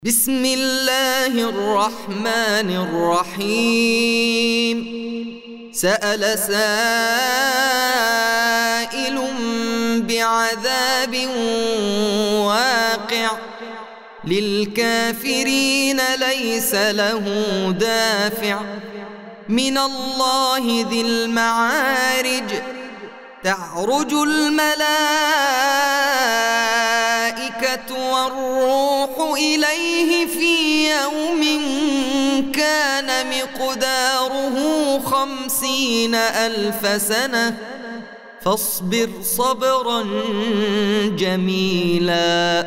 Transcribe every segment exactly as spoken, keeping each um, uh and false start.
بسم الله الرحمن الرحيم. سأل سائل بعذاب واقع للكافرين ليس له دافع من الله ذي المعارج. تعرج الملائكة والروح إليه في يوم كان مقداره خمسين ألف سنة فاصبر صبرا جميلا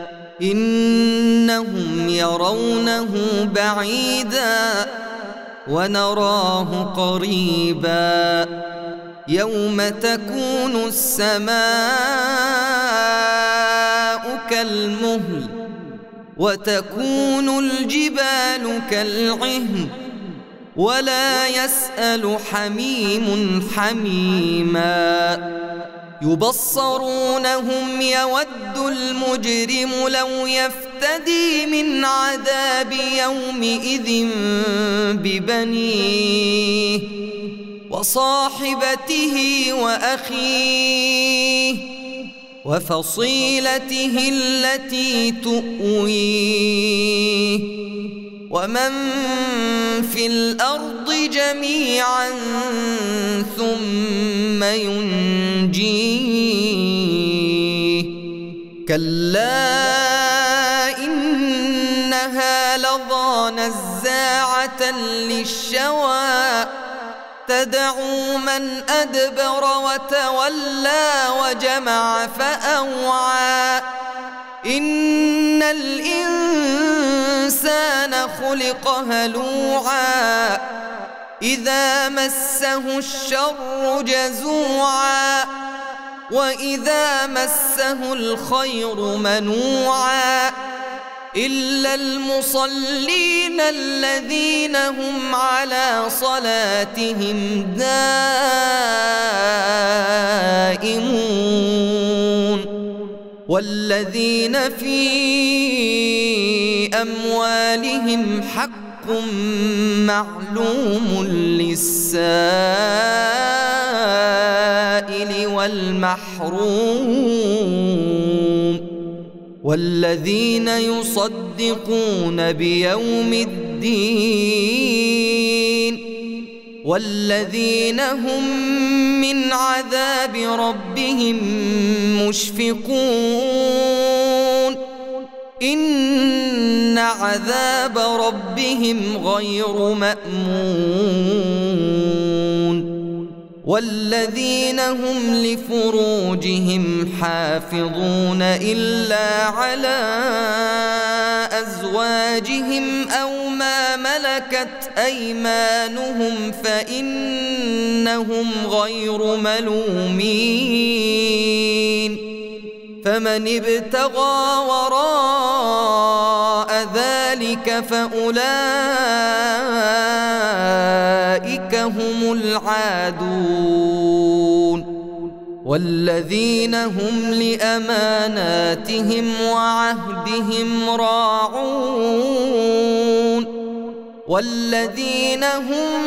إنهم يرونه بعيدا ونراه قريبا يوم تكون السماء كالمهل وتكون الجبال كالعهن ولا يسأل حميم حميما. يبصرونهم يود المجرم لو يفتدي من عذاب يومئذ ببنيه وصاحبته وأخيه وفصيلته التي تؤويه ومن في الأرض جميعا ثم ينجيه. كلا إنها لظى نزاعة للشوى تدعو من أدبر وتولى وجمع فأوعى. إن الإنسان خلق هلوعا إذا مسه الشر جزوعا وإذا مسه الخير منوعا إلا المصلين الذين هم على صلاتهم دائمون والذين في أموالهم حق معلوم للسائل والمحروم والذين يصدقون بيوم الدين والذين هم من عذاب ربهم مشفقون. إن عذاب ربهم غير مأمون والذين هم لفروجهم حافظون إلا على أزواجهم أو ما ملكت أيمانهم فإنهم غير ملومين. فمن ابتغى وراء ذلك فأولئك هم العادون والذين هم لأماناتهم وعهدهم راعون والذين هم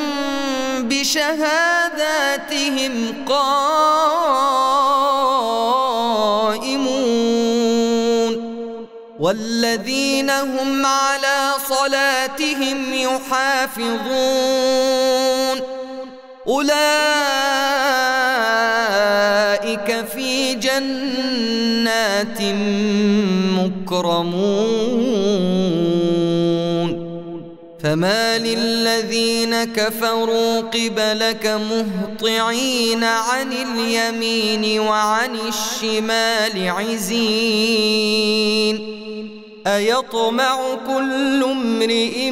بشهاداتهم قائمون والذين هم على صلاتهم يحافظون أولئك في جنات مكرمون. فما للذين كفروا قبلك مهطعين عن اليمين وعن الشمال عزين أيطمع كل امرئ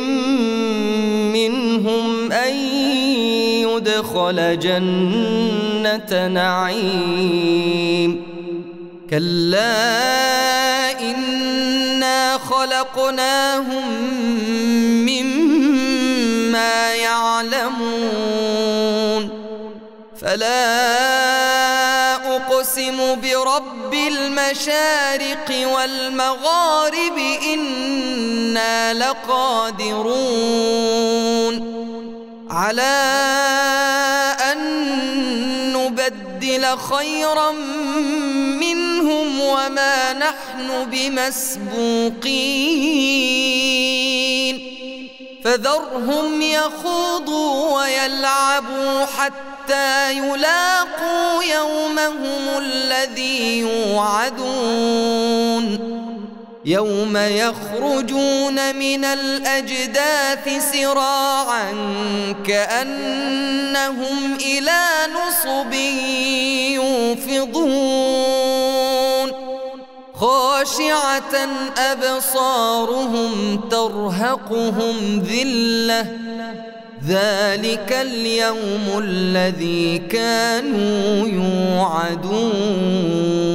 منهم أن يدخل جنة نعيم كلا إنا خلقناهم مما يعلمون. فلا أقسم برب المشارق والمغارب إنا لقادرون على أن نبدل خيرا منهم وما نحن بمسبوقين فذرهم يخوضوا ويلعبوا حتى يلاقوا يومهم الذي يوعدون يوم يخرجون من الأجداث سراعا كأنهم إلى نصب يوفضون خاشعة أبصارهم ترهقهم ذلة ذلك اليوم الذي كانوا يوعدون.